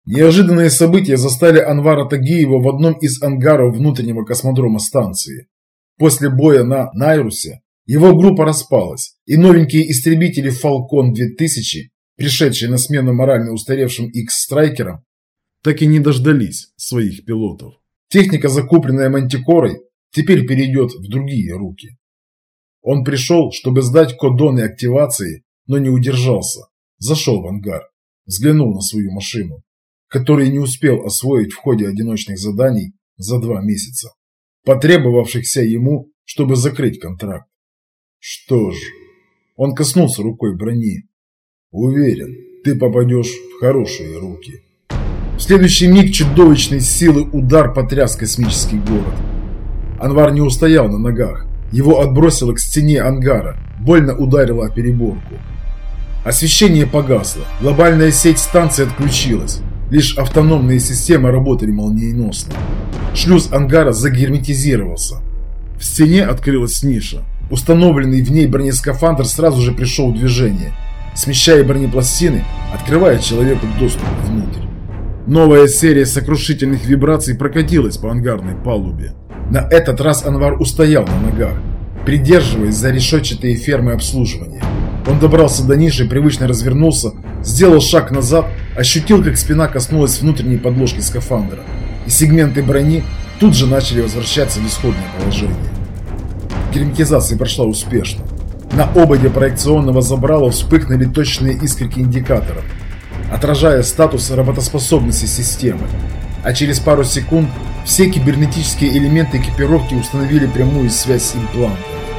Неожиданные события застали Анвара Тагиева в одном из ангаров внутреннего космодрома станции. После боя на Найрусе его группа распалась, и новенькие истребители Falcon 2000, пришедшие на смену морально устаревшим X-страйкерам, так и не дождались своих пилотов. Техника, закупленная Мантикорой, теперь перейдет в другие руки. Он пришел, чтобы сдать кодоны активации, но не удержался. Зашел в ангар, взглянул на свою машину, которую не успел освоить в ходе одиночных заданий за 2 месяца, потребовавшихся ему, чтобы закрыть контракт. Что ж, он коснулся рукой брони. Уверен, ты попадешь в хорошие руки. В следующий миг чудовищной силы удар потряс космический город. Анвар не устоял на ногах. Его отбросило к стене ангара, больно ударило о переборку. Освещение погасло, глобальная сеть станции отключилась. Лишь автономные системы работали молниеносно. Шлюз ангара загерметизировался. В стене открылась ниша. Установленный в ней бронескафандр сразу же пришел в движение, смещая бронепластины, открывая человеку доступ внутрь. Новая серия сокрушительных вибраций прокатилась по ангарной палубе. На этот раз Анвар устоял на ногах, придерживаясь за решетчатые фермы обслуживания. Он добрался до ниши, привычно развернулся, сделал шаг назад, ощутил, как спина коснулась внутренней подложки скафандра, и сегменты брони тут же начали возвращаться в исходное положение. Герметизация прошла успешно. На ободе проекционного забрала вспыхнули точные искорки индикаторов, отражая статус работоспособности системы, а через пару секунд все кибернетические элементы экипировки установили прямую связь с имплантами.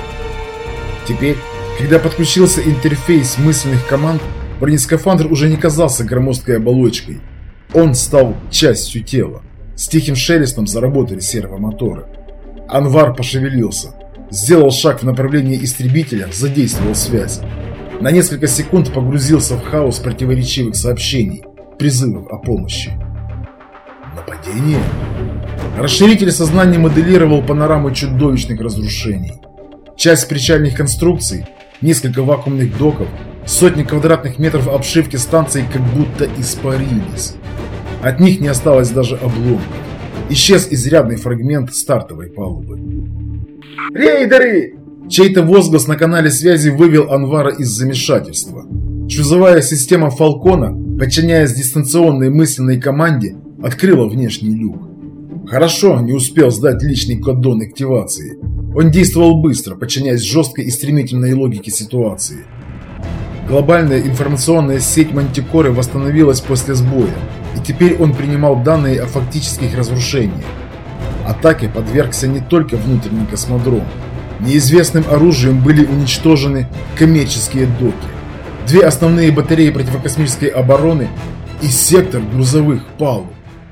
Теперь, когда подключился интерфейс мысленных команд, бронескафандр уже не казался громоздкой оболочкой. Он стал частью тела. С тихим шелестом заработали сервомоторы. Анвар пошевелился, сделал шаг в направлении истребителя, задействовал связь. На несколько секунд погрузился в хаос противоречивых сообщений, призывов о помощи. Нападение? Расширитель сознания моделировал панораму чудовищных разрушений. Часть причальных конструкций, несколько вакуумных доков, сотни квадратных метров обшивки станции как будто испарились. От них не осталось даже обломков. Исчез изрядный фрагмент стартовой палубы. «Рейдеры!» Чей-то возглас на канале связи вывел Анвара из замешательства. Шлюзовая система Фалкона, подчиняясь дистанционной мысленной команде, открыла внешний люк. Хорошо, не успел сдать личный кодон активации. Он действовал быстро, подчиняясь жесткой и стремительной логике ситуации. Глобальная информационная сеть Мантикоры восстановилась после сбоя, и теперь он принимал данные о фактических разрушениях. Атаке подвергся не только внутренний космодром. Неизвестным оружием были уничтожены коммерческие доки, 2 основные батареи противокосмической обороны и сектор грузовых палуб.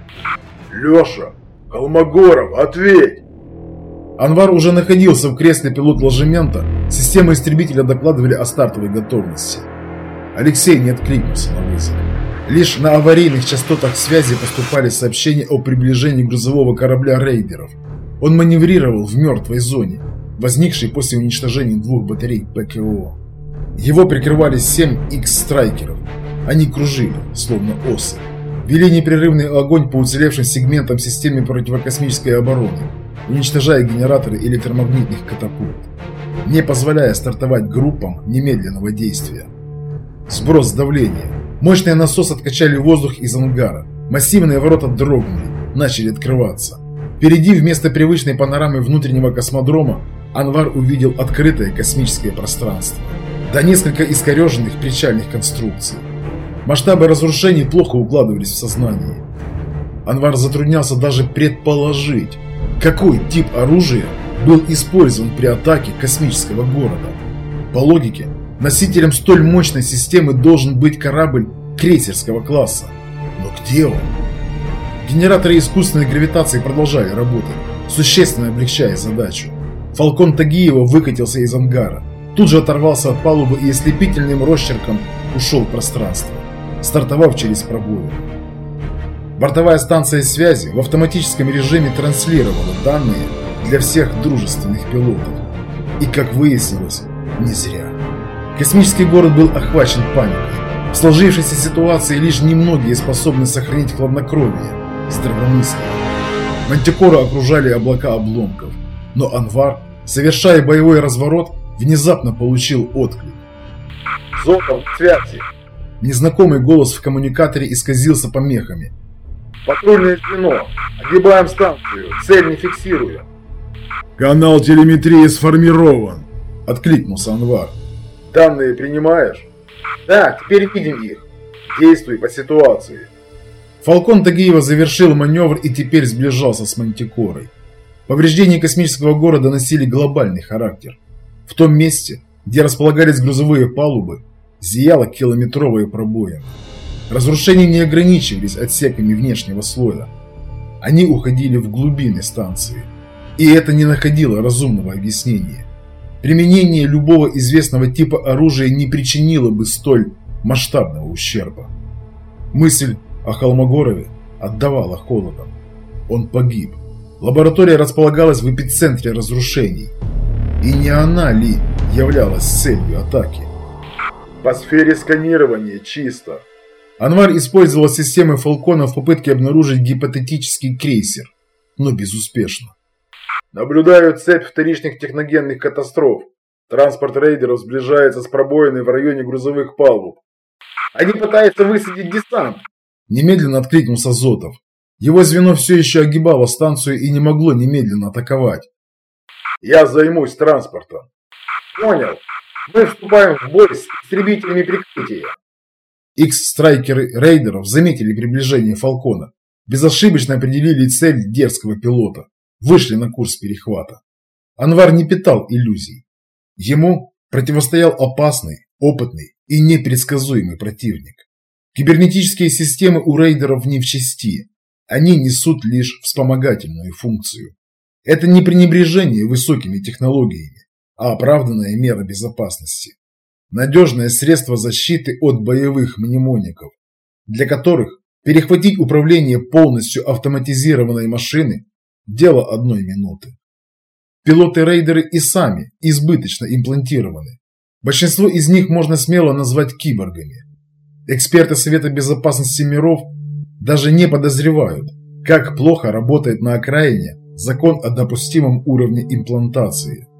«Леша! Холмогоров, ответь!» Анвар уже находился в кресле пилот-ложемента, системы истребителя докладывали о стартовой готовности. Алексей не откликнулся на вызов. Лишь на аварийных частотах связи поступали сообщения о приближении грузового корабля рейдеров. Он маневрировал в мертвой зоне, возникшей после уничтожения 2 батарей ПКО. Его прикрывали 7 X-страйкеров. Они кружили, словно осы. Вели непрерывный огонь по уцелевшим сегментам системы противокосмической обороны, уничтожая генераторы электромагнитных катапульт, не позволяя стартовать группам немедленного действия. Сброс давления. Мощные насосы откачали воздух из ангара. Массивные ворота дрогнули, начали открываться. Впереди, вместо привычной панорамы внутреннего космодрома, Анвар увидел открытое космическое пространство, да несколько искореженных причальных конструкций. Масштабы разрушений плохо укладывались в сознании. Анвар затруднялся даже предположить, какой тип оружия был использован при атаке космического города. По логике, носителем столь мощной системы должен быть корабль крейсерского класса. Но где он? Генераторы искусственной гравитации продолжали работать, существенно облегчая задачу. Фалкон Тагиева выкатился из ангара, тут же оторвался от палубы и ослепительным росчерком ушел в пространство, стартовав через пробоину. Бортовая станция связи в автоматическом режиме транслировала данные для всех дружественных пилотов. И, как выяснилось, не зря. Космический город был охвачен паникой. В сложившейся ситуации лишь немногие способны сохранить хладнокровие и здравомыслие. Мантикора окружали облака обломков, но Анвар, совершая боевой разворот, внезапно получил отклик. «Зотов, к связи!» Незнакомый голос в коммуникаторе исказился помехами. «Патрульное звено! Огибаем станцию! Цель не фиксируем!» «Канал телеметрии сформирован!» – откликнулся Анвар. «Данные принимаешь?» «Да, теперь видим их. Действуй по ситуации». Фалкон Тагиева завершил маневр и теперь сближался с Мантикорой. Повреждения космического города носили глобальный характер. В том месте, где располагались грузовые палубы, зияла километровая пробоина. Разрушения не ограничивались отсеками внешнего слоя. Они уходили в глубины станции. И это не находило разумного объяснения. Применение любого известного типа оружия не причинило бы столь масштабного ущерба. Мысль о Холмогорове отдавала холодом. Он погиб. Лаборатория располагалась в эпицентре разрушений. И не она ли являлась целью атаки? «По сфере сканирования чисто». Анвар использовал системы Фалкона в попытке обнаружить гипотетический крейсер, но безуспешно. «Наблюдаю цепь вторичных техногенных катастроф. Транспорт рейдеров сближается с пробоиной в районе грузовых палуб. Они пытаются высадить десант!» Немедленно откликнулся Зотов. Его звено все еще огибало станцию и не могло немедленно атаковать. «Я займусь транспортом». «Понял. Мы вступаем в бой с истребителями прикрытия». Икс-страйкеры рейдеров заметили приближение Фалкона, безошибочно определили цель дерзкого пилота, вышли на курс перехвата. Анвар не питал иллюзий. Ему противостоял опасный, опытный и непредсказуемый противник. Кибернетические системы у рейдеров не в чести, они несут лишь вспомогательную функцию. Это не пренебрежение высокими технологиями, а оправданная мера безопасности. Надежное средство защиты от боевых мнемоников, для которых перехватить управление полностью автоматизированной машины – дело одной минуты. Пилоты-рейдеры и сами избыточно имплантированы. Большинство из них можно смело назвать киборгами. Эксперты Совета Безопасности миров даже не подозревают, как плохо работает на окраине закон о допустимом уровне имплантации.